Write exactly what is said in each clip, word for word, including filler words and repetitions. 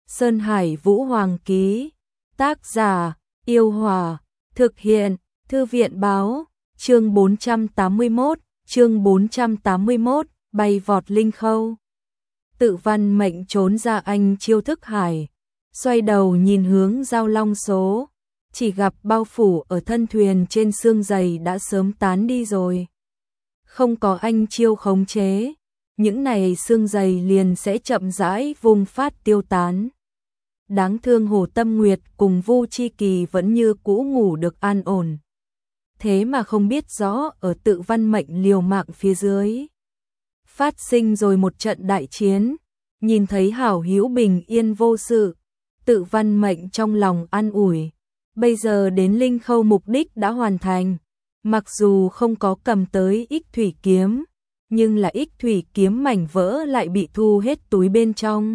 Sơn Hải Vũ Hoàng ký. Tác giả: Yêu Hòa. Thực hiện: Thư viện báo. Chương bốn trăm tám mươi mốt, chương bốn trăm tám mươi mốt, bay vọt linh khâu. Tự Văn Mệnh trốn ra anh chiêu thức hải, xoay đầu nhìn hướng Giao Long số, chỉ gặp bao phủ ở thân thuyền trên xương dày đã sớm tán đi rồi. Không có anh chiêu khống chế, những này xương dày liền sẽ chậm rãi vùng phát tiêu tán. Đáng thương Hồ Tâm Nguyệt cùng Vu Chi Kỳ vẫn như cũ ngủ được an ổn. Thế mà không biết rõ ở Tự Văn Mệnh liều mạng phía dưới phát sinh rồi một trận đại chiến, nhìn thấy hảo hữu bình yên vô sự, Tự Văn Mệnh trong lòng an ủi. Bây giờ đến linh khâu mục đích đã hoàn thành, mặc dù không có cầm tới ích thủy kiếm, nhưng là ích thủy kiếm mảnh vỡ lại bị thu hết túi bên trong.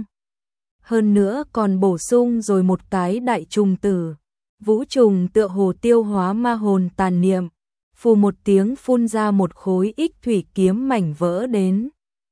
Hơn nữa còn bổ sung rồi một cái đại trùng tử. Vũ trùng tựa hồ tiêu hóa ma hồn tàn niệm, phù một tiếng phun ra một khối ích thủy kiếm mảnh vỡ đến.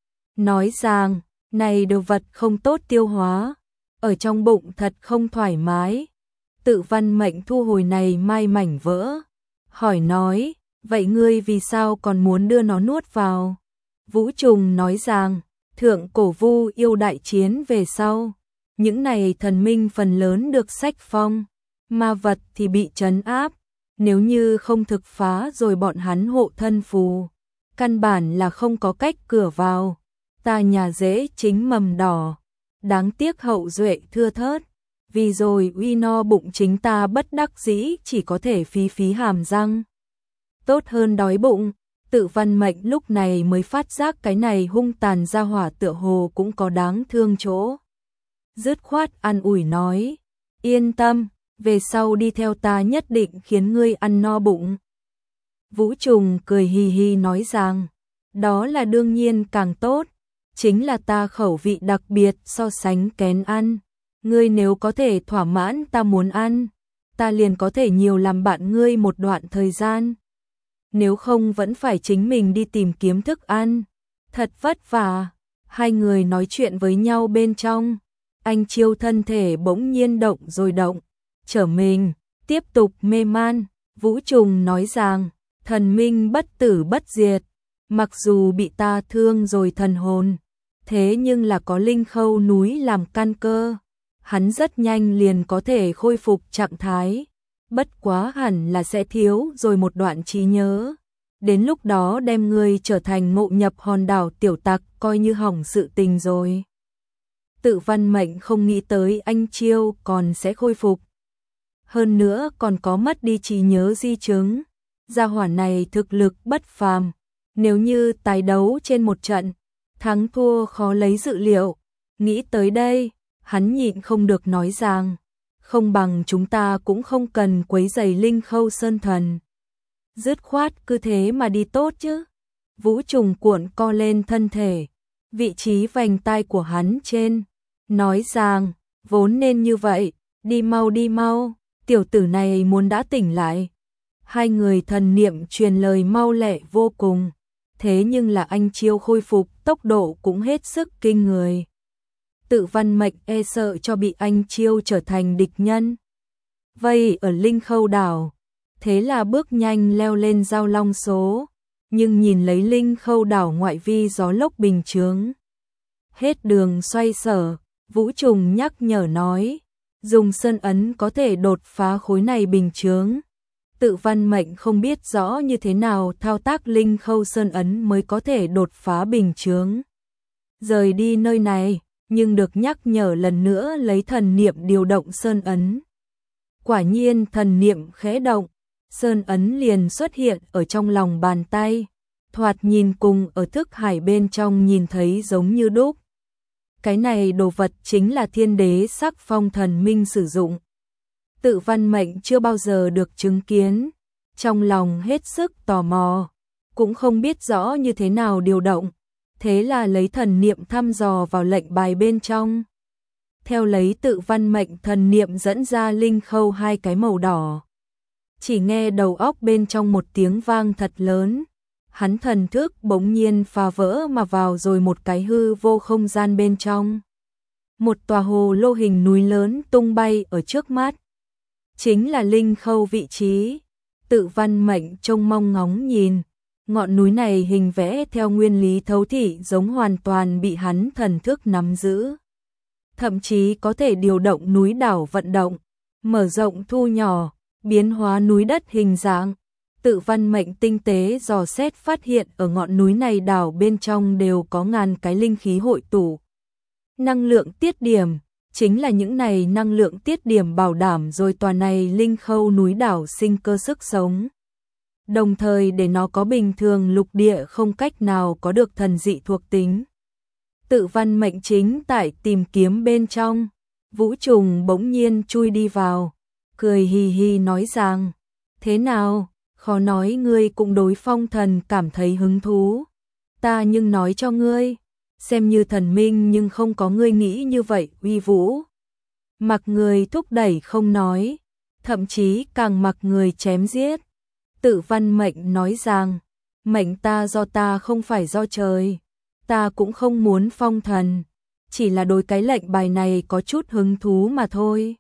Nói rằng, này đồ vật không tốt tiêu hóa, ở trong bụng thật không thoải mái. Tự Văn Mệnh thu hồi này mai mảnh vỡ, hỏi nói, vậy ngươi vì sao còn muốn đưa nó nuốt vào? Vũ trùng nói rằng, thượng cổ vu yêu đại chiến về sau, những này thần minh phần lớn được sách phong, ma vật thì bị trấn áp, nếu như không thực phá rồi bọn hắn hộ thân phù, căn bản là không có cách cửa vào. Ta nhà dễ chính mầm đỏ, đáng tiếc hậu duệ thưa thớt, vì rồi uy no bụng chính ta bất đắc dĩ chỉ có thể phí phí hàm răng. Tốt hơn đói bụng. Tự Văn Mệnh lúc này mới phát giác cái này hung tàn ra hỏa tựa hồ cũng có đáng thương chỗ. Dứt khoát an ủi nói, yên tâm, về sau đi theo ta nhất định khiến ngươi ăn no bụng. Vũ trùng cười hì hì nói rằng, đó là đương nhiên càng tốt, chính là ta khẩu vị đặc biệt so sánh kén ăn. Ngươi nếu có thể thỏa mãn ta muốn ăn, ta liền có thể nhiều làm bạn ngươi một đoạn thời gian. Nếu không vẫn phải chính mình đi tìm kiếm thức ăn, thật vất vả. Hai người nói chuyện với nhau bên trong, anh chiêu thân thể bỗng nhiên động rồi động, trở mình, tiếp tục mê man. Vũ trùng nói rằng, thần minh bất tử bất diệt, mặc dù bị ta thương rồi thần hồn, thế nhưng là có linh khâu núi làm căn cơ, hắn rất nhanh liền có thể khôi phục trạng thái. Bất quá hẳn là sẽ thiếu rồi một đoạn trí nhớ. Đến lúc đó đem ngươi trở thành ngộ nhập hòn đảo tiểu tặc coi như hỏng sự tình rồi. Tự Văn Mệnh không nghĩ tới anh chiêu còn sẽ khôi phục. Hơn nữa còn có mất đi trí nhớ di chứng. Gia hỏa này thực lực bất phàm. Nếu như tái đấu trên một trận, thắng thua khó lấy dự liệu. Nghĩ tới đây, hắn nhịn không được nói rằng, không bằng chúng ta cũng không cần quấy rầy linh khâu sơn thần. Dứt khoát cứ thế mà đi tốt chứ. Vũ trùng cuộn co lên thân thể, vị trí vành tai của hắn trên, nói rằng, vốn nên như vậy, đi mau đi mau, tiểu tử này muốn đã tỉnh lại. Hai người thần niệm truyền lời mau lẹ vô cùng, thế nhưng là anh chiêu khôi phục tốc độ cũng hết sức kinh người. Tự Văn Mệnh e sợ cho bị anh chiêu trở thành địch nhân. Vây ở linh khâu đảo, thế là bước nhanh leo lên Giao Long số, nhưng nhìn lấy linh khâu đảo ngoại vi gió lốc bình chướng. Hết đường xoay sở, Vũ trùng nhắc nhở nói, dùng sơn ấn có thể đột phá khối này bình chướng. Tự Văn Mệnh không biết rõ như thế nào thao tác linh khâu sơn ấn mới có thể đột phá bình chướng. Rời đi nơi này, nhưng được nhắc nhở lần nữa lấy thần niệm điều động sơn ấn. Quả nhiên thần niệm khẽ động, sơn ấn liền xuất hiện ở trong lòng bàn tay, thoạt nhìn cùng ở thức hải bên trong nhìn thấy giống như đúc. Cái này đồ vật chính là thiên đế sắc phong thần minh sử dụng. Tự Văn Mệnh chưa bao giờ được chứng kiến, trong lòng hết sức tò mò, cũng không biết rõ như thế nào điều động, thế là lấy thần niệm thăm dò vào lệnh bài bên trong. Theo lấy Tự Văn Mệnh thần niệm dẫn ra linh khâu hai cái màu đỏ. Chỉ nghe đầu óc bên trong một tiếng vang thật lớn, hắn thần thức bỗng nhiên phá vỡ mà vào rồi một cái hư vô không gian bên trong. một tòa hồ lô hình núi lớn tung bay ở trước mắt. Chính là Linh Khâu vị trí. Tự Văn Mệnh trông mong ngóng nhìn, ngọn núi này hình vẽ theo nguyên lý thấu thị giống hoàn toàn bị hắn thần thức nắm giữ. Thậm chí có thể điều động núi đảo vận động, mở rộng thu nhỏ, biến hóa núi đất hình dạng. Tự Văn Mệnh tinh tế dò xét phát hiện ở ngọn núi này đảo bên trong đều có ngàn cái linh khí hội tụ. Năng lượng tiết điểm, chính là những này năng lượng tiết điểm bảo đảm rồi tòa này Linh Khâu núi đảo sinh cơ sức sống. Đồng thời để nó có bình thường lục địa không cách nào có được thần dị thuộc tính. Tự Văn Mệnh chính tại tìm kiếm bên trong, Vũ Trùng bỗng nhiên chui đi vào, cười hì hì nói rằng, thế nào, khó nói ngươi cũng đối phong thần cảm thấy hứng thú. Ta nhưng nói cho ngươi, xem như thần minh nhưng không có ngươi nghĩ như vậy uy vũ. Mặc người thúc đẩy không nói, thậm chí càng mặc người chém giết. Tự Văn Mệnh nói rằng, mệnh ta do ta không phải do trời, ta cũng không muốn phong thần, chỉ là đối cái lệnh bài này có chút hứng thú mà thôi.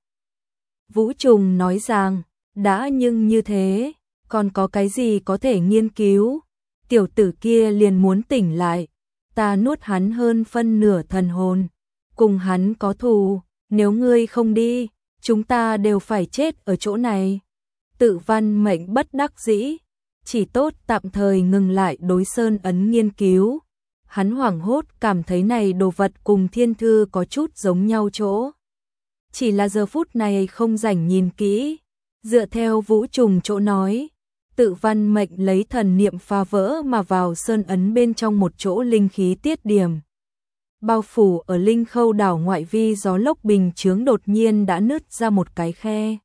Vũ Trùng nói rằng, đã nhưng như thế, còn có cái gì có thể nghiên cứu, tiểu tử kia liền muốn tỉnh lại, ta nuốt hắn hơn phân nửa thần hồn, cùng hắn có thù, nếu ngươi không đi, chúng ta đều phải chết ở chỗ này. Tự Văn Mệnh bất đắc dĩ, chỉ tốt tạm thời ngừng lại đối sơn ấn nghiên cứu. Hắn hoảng hốt cảm thấy này đồ vật cùng thiên thư có chút giống nhau chỗ. Chỉ là giờ phút này không rảnh nhìn kỹ, dựa theo Vũ Trùng chỗ nói, Tự Văn Mệnh lấy thần niệm phá vỡ mà vào sơn ấn bên trong một chỗ linh khí tiết điểm. Bao phủ ở Linh Khâu đảo ngoại vi gió lốc bình chướng đột nhiên đã nứt ra một cái khe.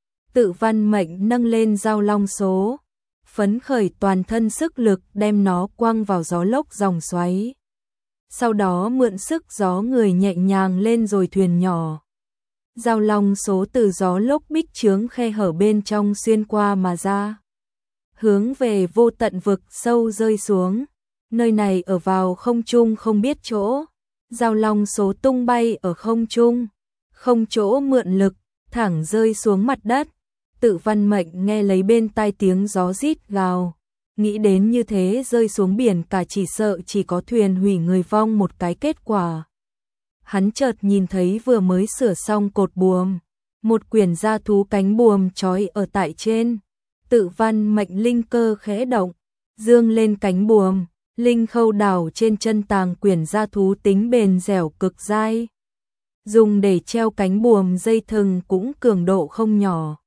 Tự Văn Mệnh nâng lên dao long số, phấn khởi toàn thân sức lực đem nó quăng vào gió lốc dòng xoáy. Sau đó mượn sức gió người nhẹ nhàng lên rồi thuyền nhỏ. Dao long số từ gió lốc bích chướng khe hở bên trong xuyên qua mà ra, hướng về vô tận vực sâu rơi xuống. Nơi này ở vào không trung không biết chỗ. Dao long số tung bay ở không trung, không chỗ mượn lực, thẳng rơi xuống mặt đất. Tự Văn Mệnh nghe lấy bên tai tiếng gió rít gào, nghĩ đến như thế rơi xuống biển cả chỉ sợ chỉ có thuyền hủy người vong một cái kết quả. Hắn chợt nhìn thấy vừa mới sửa xong cột buồm, một quyển gia thú cánh buồm trói ở tại trên. Tự Văn Mệnh linh cơ khẽ động, dương lên cánh buồm, Linh Khâu đảo trên chân tàng quyển gia thú tính bền dẻo cực dai. Dùng để treo cánh buồm dây thừng cũng cường độ không nhỏ.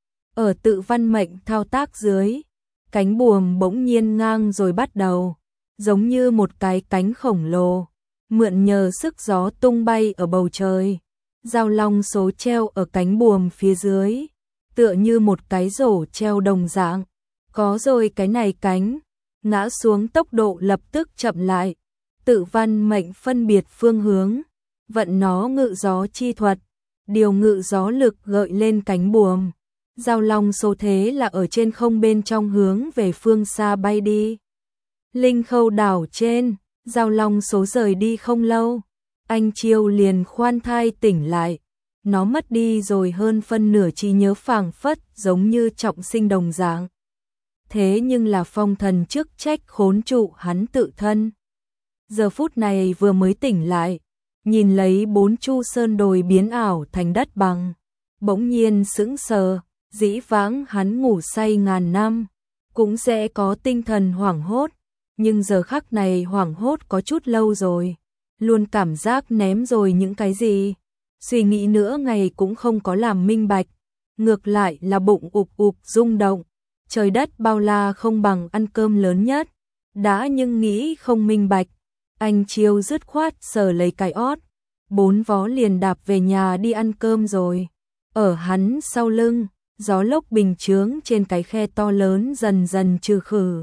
Ở Tự Văn Mệnh thao tác dưới, cánh buồm bỗng nhiên ngang rồi bắt đầu, giống như một cái cánh khổng lồ, mượn nhờ sức gió tung bay ở bầu trời. Dao long số treo ở cánh buồm phía dưới, tựa như một cái rổ treo đồng dạng. Có rồi cái này cánh, ngã xuống tốc độ lập tức chậm lại. Tự Văn Mệnh phân biệt phương hướng, vận nó ngự gió chi thuật, điều ngự gió lực gợi lên cánh buồm. Dao long số thế là ở trên không bên trong hướng về phương xa bay đi. Linh Khâu đảo trên, dao long số rời đi không lâu, anh Chiêu liền khoan thai tỉnh lại. Nó mất đi rồi hơn phân nửa trí nhớ phảng phất giống như trọng sinh đồng dạng. Thế nhưng là phong thần chức trách khốn trụ hắn tự thân. Giờ phút này vừa mới tỉnh lại, nhìn lấy bốn chu sơn đồi biến ảo thành đất bằng, bỗng nhiên sững sờ. Dĩ vãng hắn ngủ say ngàn năm, cũng sẽ có tinh thần hoảng hốt, nhưng giờ khắc này hoảng hốt có chút lâu rồi, luôn cảm giác ném rồi những cái gì, suy nghĩ nữa ngày cũng không có làm minh bạch, ngược lại là bụng ụp ụp rung động, trời đất bao la không bằng ăn cơm lớn nhất, đã nhưng nghĩ không minh bạch, anh Chiêu dứt khoát sờ lấy cái ót, bốn vó liền đạp về nhà đi ăn cơm rồi, ở hắn sau lưng. Gió lốc bình chướng trên cái khe to lớn dần dần trừ khử.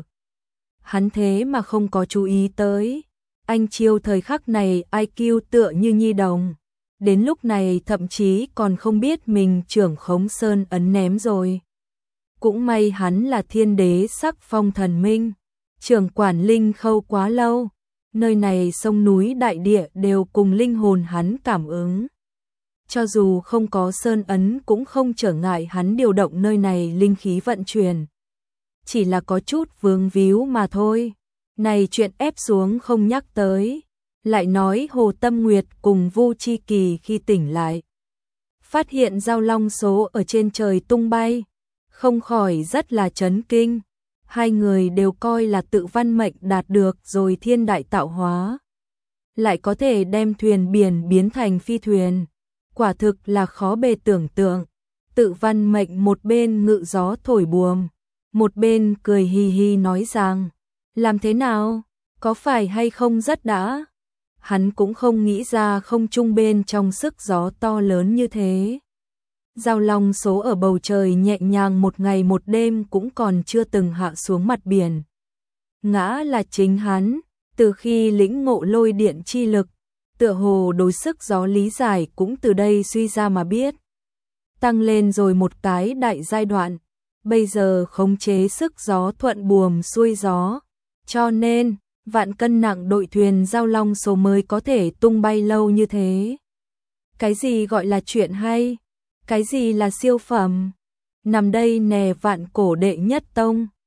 Hắn thế mà không có chú ý tới. Anh Chiêu thời khắc này i kiu tựa như nhi đồng. Đến lúc này thậm chí còn không biết mình trưởng khống sơn ấn ném rồi. Cũng may hắn là thiên đế sắc phong thần minh. Trưởng quản Linh Khâu quá lâu. Nơi này sông núi đại địa đều cùng linh hồn hắn cảm ứng. Cho dù không có sơn ấn cũng không trở ngại hắn điều động nơi này linh khí vận chuyển. Chỉ là có chút vướng víu mà thôi. Này chuyện ép xuống không nhắc tới. Lại nói Hồ Tâm Nguyệt cùng Vu Chi Kỳ khi tỉnh lại. Phát hiện Giao Long số ở trên trời tung bay. Không khỏi rất là chấn kinh. Hai người đều coi là tự văn mệnh đạt được rồi thiên đại tạo hóa. Lại có thể đem thuyền biển biến thành phi thuyền. Quả thực là khó bề tưởng tượng. Tự văn mệnh một bên ngự gió thổi buồm. Một bên cười hì hì nói rằng. Làm thế nào? Có phải hay không rất đã? Hắn cũng không nghĩ ra không trung bên trong sức gió to lớn như thế. Giao Long số ở bầu trời nhẹ nhàng một ngày một đêm cũng còn chưa từng hạ xuống mặt biển. Ngã là chính hắn, từ khi lĩnh ngộ lôi điện chi lực, tựa hồ đối sức gió lý giải cũng từ đây suy ra mà biết. Tăng lên rồi một cái đại giai đoạn, bây giờ khống chế sức gió thuận buồm xuôi gió, cho nên vạn cân nặng đội thuyền Giao Long số mới có thể tung bay lâu như thế. Cái gì gọi là chuyện hay? Cái gì là siêu phẩm? Nằm đây nè vạn cổ đệ nhất tông,